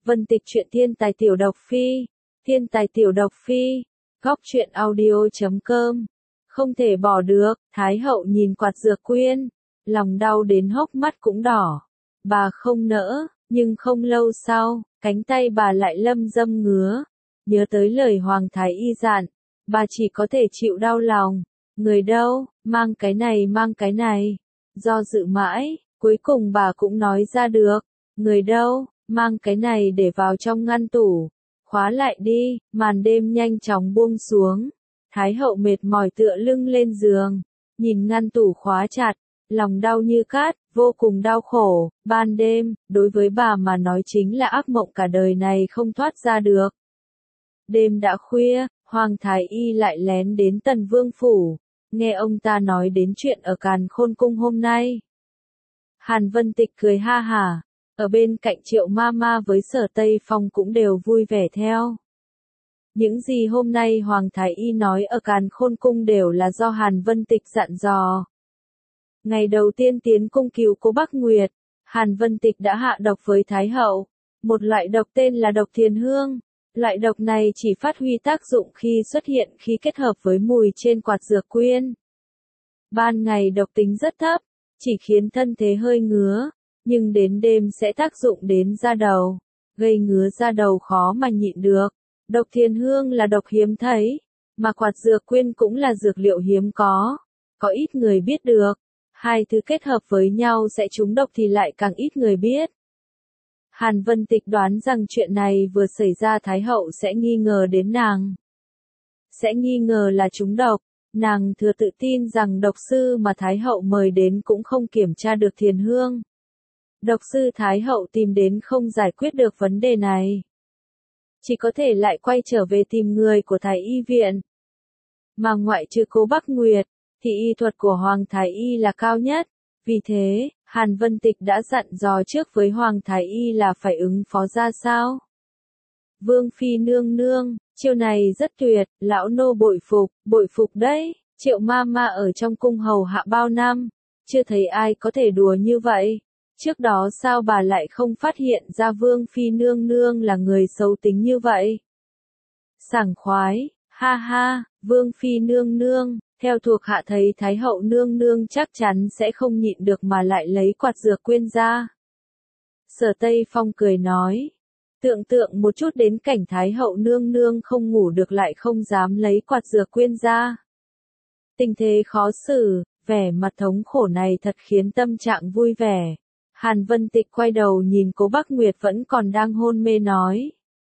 Vân Tịch truyện thiên tài tiểu độc phi. Thiên tài tiểu độc phi. Góc truyện audio.com. Không thể bỏ được, Thái hậu nhìn quạt dược quyên. Lòng đau đến hốc mắt cũng đỏ. Bà không nỡ, nhưng không lâu sau, cánh tay bà lại lâm dâm ngứa. Nhớ tới lời Hoàng Thái Y dặn, bà chỉ có thể chịu đau lòng. Người đâu, mang cái này. Do dự mãi, cuối cùng bà cũng nói ra được. Người đâu, mang cái này để vào trong ngăn tủ. Khóa lại đi, màn đêm nhanh chóng buông xuống. Thái hậu mệt mỏi tựa lưng lên giường. Nhìn ngăn tủ khóa chặt, lòng đau như cát, vô cùng đau khổ. Ban đêm, đối với bà mà nói chính là ác mộng cả đời này không thoát ra được. Đêm đã khuya, Hoàng Thái Y lại lén đến Tần Vương Phủ. Nghe ông ta nói đến chuyện ở Càn Khôn Cung hôm nay. Hàn Vân Tịch cười ha hả. Ở bên cạnh Triệu Mama với Sở Tây Phong cũng đều vui vẻ theo. Những gì hôm nay Hoàng Thái Y nói ở Càn Khôn Cung đều là do Hàn Vân Tịch dặn dò. Ngày đầu tiên tiến cung cứu cô Bắc Nguyệt, Hàn Vân Tịch đã hạ độc với Thái hậu. Một loại độc tên là độc thiền hương. Loại độc này chỉ phát huy tác dụng khi xuất hiện khi kết hợp với mùi trên quạt dược quyên. Ban ngày độc tính rất thấp, chỉ khiến thân thể hơi ngứa, nhưng đến đêm sẽ tác dụng đến da đầu, gây ngứa da đầu khó mà nhịn được. Độc thiền hương là độc hiếm thấy, mà quạt dược quyên cũng là dược liệu hiếm có ít người biết được. Hai thứ kết hợp với nhau sẽ trúng độc thì lại càng ít người biết. Hàn Vân Tịch đoán rằng chuyện này vừa xảy ra Thái hậu sẽ nghi ngờ đến nàng. Sẽ nghi ngờ là trúng độc, nàng thừa tự tin rằng độc sư mà Thái hậu mời đến cũng không kiểm tra được thiền hương. Độc sư Thái hậu tìm đến không giải quyết được vấn đề này. Chỉ có thể lại quay trở về tìm người của Thái Y viện. Mà ngoại trừ cô Bắc Nguyệt, thì y thuật của Hoàng Thái Y là cao nhất. Vì thế, Hàn Vân Tịch đã dặn dò trước với Hoàng Thái Y là phải ứng phó ra sao. Vương Phi nương nương, chiêu này rất tuyệt, lão nô bội phục đấy. Triệu Mama ở trong cung hầu hạ bao năm, chưa thấy ai có thể đùa như vậy. Trước đó sao bà lại không phát hiện ra Vương Phi nương nương là người xấu tính như vậy? Sảng khoái, ha ha, Vương Phi nương nương. Theo thuộc hạ thấy Thái hậu nương nương chắc chắn sẽ không nhịn được mà lại lấy quạt dược quyên ra. Sở Tây Phong cười nói. Tưởng tượng một chút đến cảnh Thái hậu nương nương không ngủ được lại không dám lấy quạt dược quyên ra. Tình thế khó xử, vẻ mặt thống khổ này thật khiến tâm trạng vui vẻ. Hàn Vân Tịch quay đầu nhìn cố Bắc Nguyệt vẫn còn đang hôn mê nói.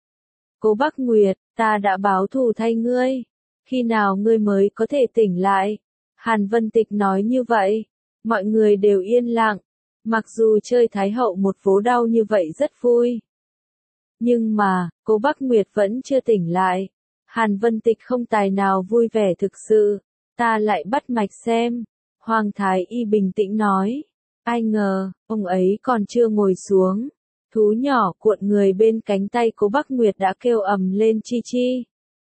Cố Bắc Nguyệt, ta đã báo thù thay ngươi. Khi nào ngươi mới có thể tỉnh lại? Hàn Vân Tịch nói như vậy. Mọi người đều yên lặng. Mặc dù chơi Thái hậu một vố đau như vậy rất vui. Nhưng mà, cô Bắc Nguyệt vẫn chưa tỉnh lại. Hàn Vân Tịch không tài nào vui vẻ thực sự. Ta lại bắt mạch xem. Hoàng Thái Y bình tĩnh nói. Ai ngờ, ông ấy còn chưa ngồi xuống. Thú nhỏ cuộn người bên cánh tay cô Bắc Nguyệt đã kêu ầm lên chi chi.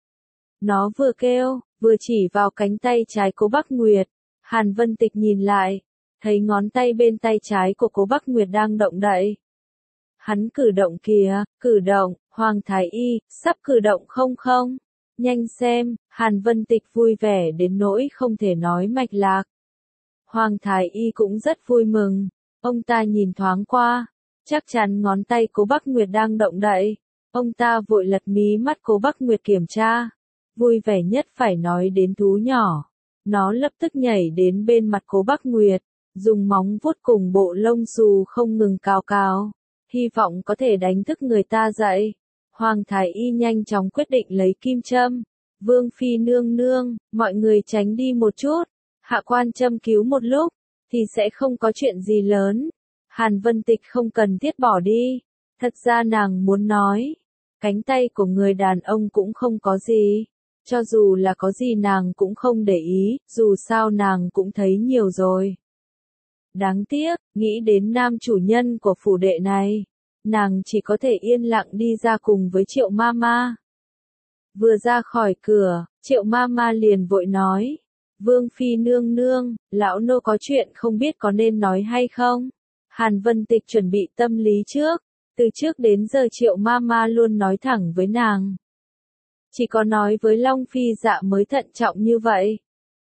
Nó vừa kêu, vừa chỉ vào cánh tay trái cô Bắc Nguyệt. Hàn Vân Tịch nhìn lại, thấy ngón tay bên tay trái của cô Bắc Nguyệt đang động đậy. Hắn cử động kìa, cử động, Hoàng Thái Y, sắp cử động không? Nhanh xem, Hàn Vân Tịch vui vẻ đến nỗi không thể nói mạch lạc. Hoàng Thái Y cũng rất vui mừng, ông ta nhìn thoáng qua, chắc chắn ngón tay cô Bắc Nguyệt đang động đậy. Ông ta vội lật mí mắt cô Bắc Nguyệt kiểm tra. Vui vẻ nhất phải nói đến thú nhỏ. Nó lập tức nhảy đến bên mặt cố Bắc Nguyệt, dùng móng vuốt cùng bộ lông xù không ngừng cào. Hy vọng có thể đánh thức người ta dậy. Hoàng Thái Y nhanh chóng quyết định lấy kim châm. Vương Phi nương nương, mọi người tránh đi một chút. Hạ quan châm cứu một lúc, thì sẽ không có chuyện gì lớn. Hàn Vân Tịch không cần thiết bỏ đi. Thật ra nàng muốn nói, cánh tay của người đàn ông cũng không có gì. Cho dù là có gì nàng cũng không để ý, dù sao nàng cũng thấy nhiều rồi. Đáng tiếc, nghĩ đến nam chủ nhân của phủ đệ này, nàng chỉ có thể yên lặng đi ra cùng với Triệu Mama. Vừa ra khỏi cửa, Triệu Mama liền vội nói, Vương Phi nương nương, lão nô có chuyện không biết có nên nói hay không. Hàn Vân Tịch chuẩn bị tâm lý trước, Từ trước đến giờ Triệu Mama luôn nói thẳng với nàng. Chỉ có nói với Long Phi Dạ mới thận trọng như vậy.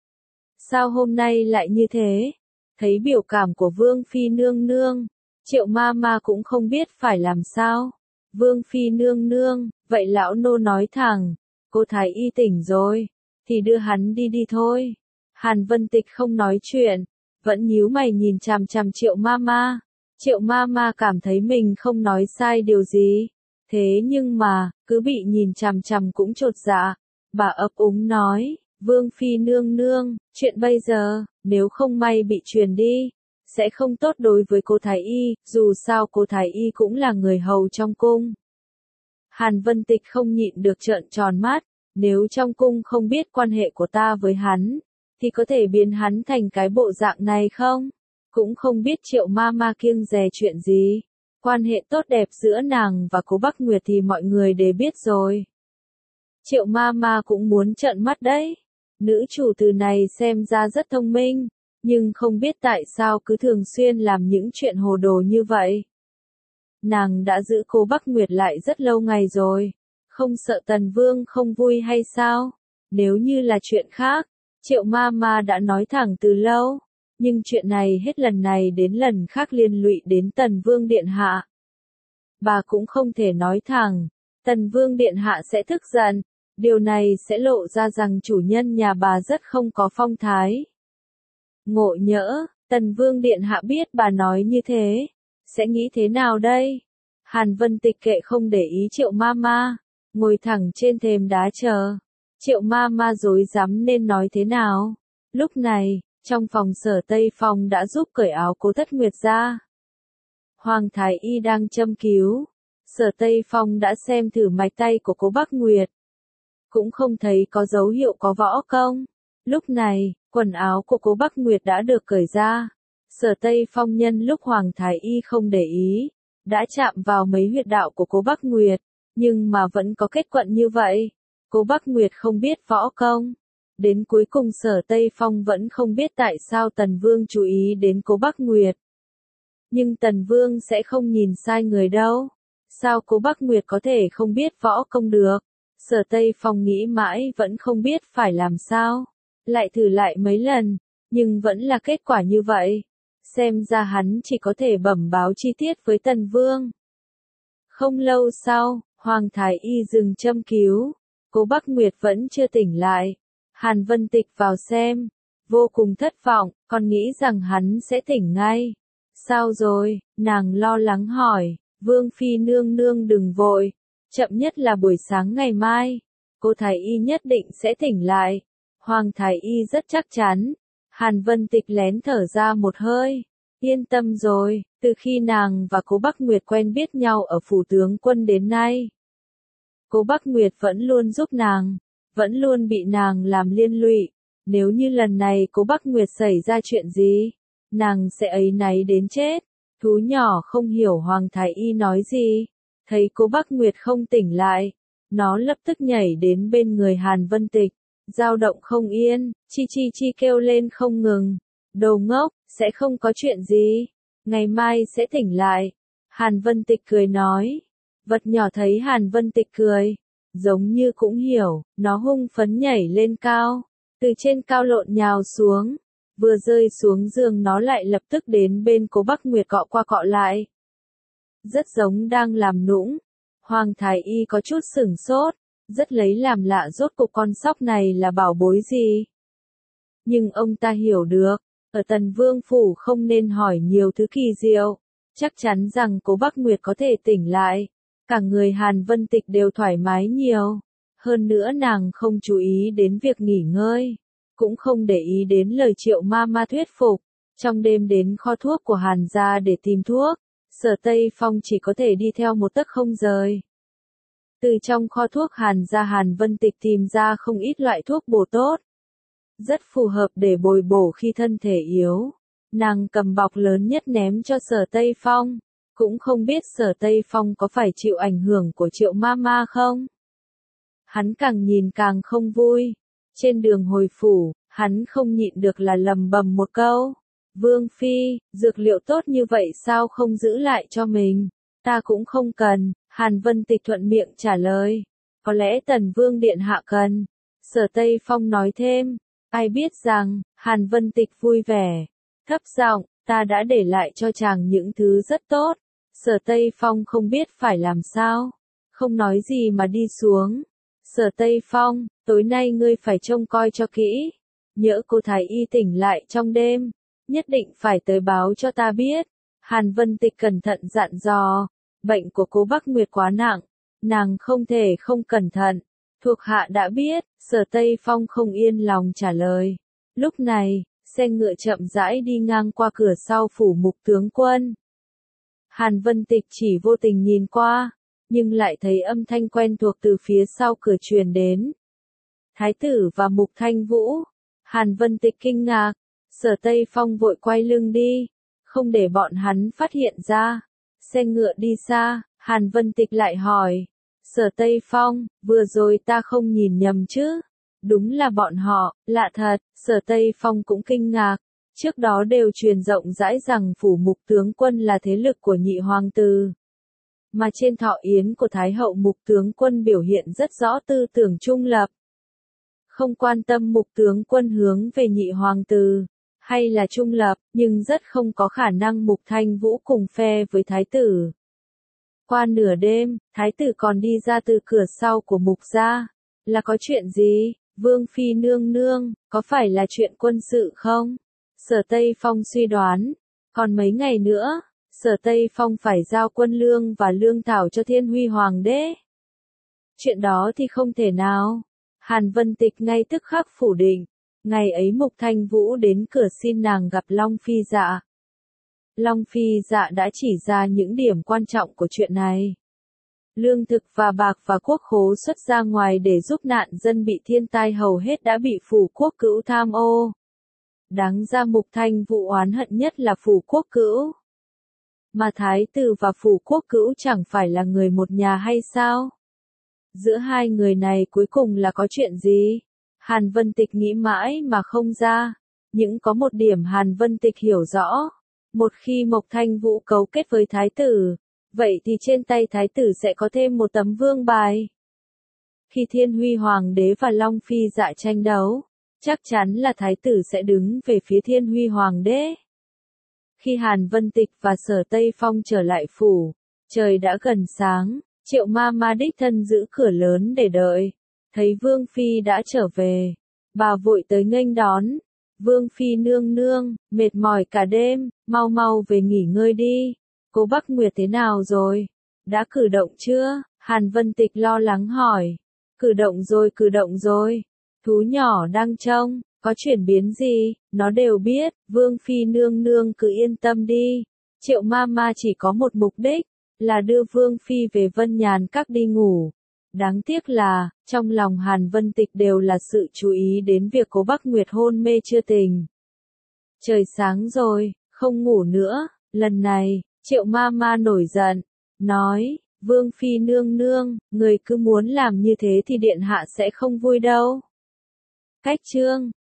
Sao hôm nay lại như thế? Thấy biểu cảm của Vương Phi nương nương, Triệu Mama cũng không biết phải làm sao. Vương Phi nương nương, vậy lão nô nói thẳng, cô Thái Y tỉnh rồi, thì đưa hắn đi đi thôi. Hàn Vân Tịch không nói chuyện, vẫn nhíu mày nhìn chằm chằm Triệu Mama. Triệu Mama cảm thấy mình không nói sai điều gì. Thế nhưng mà, cứ bị nhìn chằm chằm cũng chột dạ. Bà ấp úng nói, Vương Phi nương nương, chuyện bây giờ, nếu không may bị truyền đi, sẽ không tốt đối với cô Thái Y, dù sao cô Thái Y cũng là người hầu trong cung. Hàn Vân Tịch không nhịn được trợn tròn mắt, nếu trong cung không biết quan hệ của ta với hắn, thì có thể biến hắn thành cái bộ dạng này không? Cũng không biết Triệu Mama kiêng dè chuyện gì. Quan hệ tốt đẹp giữa nàng và Cố Bắc Nguyệt thì mọi người đều biết rồi. Triệu Mama cũng muốn trợn mắt đấy. Nữ chủ từ này xem ra rất thông minh, nhưng không biết tại sao cứ thường xuyên làm những chuyện hồ đồ như vậy. Nàng đã giữ Cố Bắc Nguyệt lại rất lâu ngày rồi, không sợ Tần Vương không vui hay sao? Nếu như là chuyện khác, Triệu Mama đã nói thẳng từ lâu, nhưng chuyện này hết lần này đến lần khác liên lụy đến Tần Vương Điện Hạ. Bà cũng không thể nói thẳng, Tần Vương Điện Hạ sẽ tức giận, điều này sẽ lộ ra rằng chủ nhân nhà bà rất không có phong thái. Ngộ nhỡ, Tần Vương Điện Hạ biết bà nói như thế, sẽ nghĩ thế nào đây? Hàn Vân Tịch kệ không để ý Triệu Mama, ngồi thẳng trên thềm đá chờ. Triệu Mama rối rắm nên nói thế nào? Lúc này, trong phòng Sở Tây Phong đã giúp cởi áo Cố Thất Nguyệt ra. Hoàng Thái Y đang châm cứu. Sở Tây Phong đã xem thử mạch tay của Cố Bắc Nguyệt. Cũng không thấy có dấu hiệu có võ công. Lúc này, quần áo của Cố Bắc Nguyệt đã được cởi ra. Sở Tây Phong nhân lúc Hoàng Thái Y không để ý, đã chạm vào mấy huyệt đạo của Cố Bắc Nguyệt, nhưng mà vẫn có kết luận như vậy. Cố Bắc Nguyệt không biết võ công. Đến cuối cùng Sở Tây Phong vẫn không biết tại sao Tần Vương chú ý đến Cố Bắc Nguyệt. Nhưng Tần Vương sẽ không nhìn sai người đâu. Sao Cố Bắc Nguyệt có thể không biết võ công được? Sở Tây Phong nghĩ mãi vẫn không biết phải làm sao. Lại thử lại mấy lần, nhưng vẫn là kết quả như vậy. Xem ra hắn chỉ có thể bẩm báo chi tiết với Tần Vương. Không lâu sau, Hoàng Thái Y dừng châm cứu. Cố Bắc Nguyệt vẫn chưa tỉnh lại. Hàn Vân Tịch vào xem, vô cùng thất vọng, còn nghĩ rằng hắn sẽ tỉnh ngay. Sao rồi? Nàng lo lắng hỏi. Vương Phi nương nương đừng vội, chậm nhất là buổi sáng ngày mai, cô Thái Y nhất định sẽ tỉnh lại. Hoàng Thái Y rất chắc chắn. Hàn Vân Tịch lén thở ra một hơi. Yên tâm rồi, từ khi nàng và Cố Bắc Nguyệt quen biết nhau ở phủ tướng quân đến nay, Cố Bắc Nguyệt vẫn luôn giúp nàng, vẫn luôn bị nàng làm liên lụy. Nếu như lần này Cố Bắc Nguyệt xảy ra chuyện gì, nàng sẽ áy náy đến chết. Thú nhỏ không hiểu Hoàng Thái Y nói gì, thấy Cố Bắc Nguyệt không tỉnh lại, nó lập tức nhảy đến bên người Hàn Vân Tịch, dao động không yên, chi chi chi kêu lên không ngừng. Đồ ngốc, sẽ không có chuyện gì, ngày mai sẽ tỉnh lại. Hàn Vân Tịch cười nói. Vật nhỏ thấy Hàn Vân Tịch cười, giống như cũng hiểu, nó hung phấn nhảy lên cao, từ trên cao lộn nhào xuống, vừa rơi xuống giường nó lại lập tức đến bên Cố Bắc Nguyệt cọ qua cọ lại. Rất giống đang làm nũng. Hoàng Thái Y có chút sửng sốt, rất lấy làm lạ rốt cuộc con sóc này là bảo bối gì. Nhưng ông ta hiểu được, ở Tần Vương Phủ không nên hỏi nhiều thứ kỳ diệu, chắc chắn rằng Cố Bắc Nguyệt có thể tỉnh lại. Cả người Hàn Vân Tịch đều thoải mái nhiều. Hơn nữa nàng không chú ý đến việc nghỉ ngơi, cũng không để ý đến lời Triệu Mama thuyết phục. Trong đêm đến kho thuốc của Hàn gia để tìm thuốc, Sở Tây Phong chỉ có thể đi theo một tấc không rời. Từ trong kho thuốc Hàn gia Hàn Vân Tịch tìm ra không ít loại thuốc bổ tốt, rất phù hợp để bồi bổ khi thân thể yếu. Nàng cầm bọc lớn nhất ném cho Sở Tây Phong. Cũng không biết Sở Tây Phong có phải chịu ảnh hưởng của Triệu Mama không? Hắn càng nhìn càng không vui. Trên đường hồi phủ, hắn không nhịn được là lầm bầm một câu. Vương Phi, dược liệu tốt như vậy sao không giữ lại cho mình? Ta cũng không cần, Hàn Vân Tịch thuận miệng trả lời. Có lẽ Tần Vương Điện Hạ cần. Sở Tây Phong nói thêm, ai biết rằng, Hàn Vân Tịch vui vẻ, thấp giọng, ta đã để lại cho chàng những thứ rất tốt. Sở Tây Phong không biết phải làm sao, không nói gì mà đi xuống. Sở Tây Phong, tối nay ngươi phải trông coi cho kỹ, nhỡ cô Thái Y tỉnh lại trong đêm, nhất định phải tới báo cho ta biết. Hàn Vân Tịch cẩn thận dặn dò, bệnh của cô Bắc Nguyệt quá nặng, nàng không thể không cẩn thận. Thuộc hạ đã biết, Sở Tây Phong không yên lòng trả lời. Lúc này, xe ngựa chậm rãi đi ngang qua cửa sau phủ Mục tướng quân. Hàn Vân Tịch chỉ vô tình nhìn qua, nhưng lại thấy âm thanh quen thuộc từ phía sau cửa truyền đến. Thái tử và Mục Thanh Vũ. Hàn Vân Tịch kinh ngạc, Sở Tây Phong vội quay lưng đi, không để bọn hắn phát hiện ra. Xe ngựa đi xa, Hàn Vân Tịch lại hỏi, Sở Tây Phong, vừa rồi ta không nhìn nhầm chứ? Đúng là bọn họ, lạ thật. Sở Tây Phong cũng kinh ngạc. Trước đó đều truyền rộng rãi rằng phủ Mục tướng quân là thế lực của nhị hoàng tử. Mà trên thọ yến của Thái hậu Mục tướng quân biểu hiện rất rõ tư tưởng trung lập. Không quan tâm Mục tướng quân hướng về nhị hoàng tử, hay là trung lập, nhưng rất không có khả năng Mục Thanh Vũ cùng phe với Thái tử. Qua nửa đêm, Thái tử còn đi ra từ cửa sau của Mục gia. Là có chuyện gì? Vương Phi nương nương, có phải là chuyện quân sự không? Sở Tây Phong suy đoán. Còn mấy ngày nữa, Sở Tây Phong phải giao quân lương và lương thảo cho Thiên Huy Hoàng đế. Chuyện đó thì không thể nào. Hàn Vân Tịch ngay tức khắc phủ định. Ngày ấy Mục Thanh Vũ đến cửa xin nàng gặp Long Phi Dạ. Long Phi Dạ đã chỉ ra những điểm quan trọng của chuyện này. Lương thực và bạc và quốc khố xuất ra ngoài để giúp nạn dân bị thiên tai hầu hết đã bị phủ quốc cữu tham ô. Đáng ra Mục Thanh Vũ oán hận nhất là phủ quốc cữu. Mà Thái tử và phủ quốc cữu chẳng phải là người một nhà hay sao? Giữa hai người này cuối cùng là có chuyện gì? Hàn Vân Tịch nghĩ mãi mà không ra. Nhưng có một điểm Hàn Vân Tịch hiểu rõ. Một khi Mục Thanh Vũ cấu kết với Thái tử, vậy thì trên tay Thái tử sẽ có thêm một tấm vương bài. Khi Thiên Huy Hoàng đế và Long Phi Dạ tranh đấu, chắc chắn là Thái tử sẽ đứng về phía Thiên Huy Hoàng đế. Khi Hàn Vân Tịch và Sở Tây Phong trở lại phủ, trời đã gần sáng, Triệu Ma Ma đích thân giữ cửa lớn để đợi. Thấy Vương Phi đã trở về, bà vội tới nghênh đón. Vương Phi nương nương, mệt mỏi cả đêm, mau mau về nghỉ ngơi đi. Cô Bắc Nguyệt thế nào rồi? Đã cử động chưa? Hàn Vân Tịch lo lắng hỏi. Cử động rồi. Thú nhỏ đang trông, có chuyển biến gì, nó đều biết. Vương Phi nương nương cứ yên tâm đi. Triệu Ma Ma chỉ có một mục đích, là đưa Vương Phi về Vân Nhàn Các đi ngủ. Đáng tiếc là, trong lòng Hàn Vân Tịch đều là sự chú ý đến việc Cố Bắc Nguyệt hôn mê chưa tỉnh. Trời sáng rồi, không ngủ nữa. Lần này, Triệu Ma Ma nổi giận, nói, Vương Phi nương nương, người cứ muốn làm như thế thì điện hạ sẽ không vui đâu. Cách chương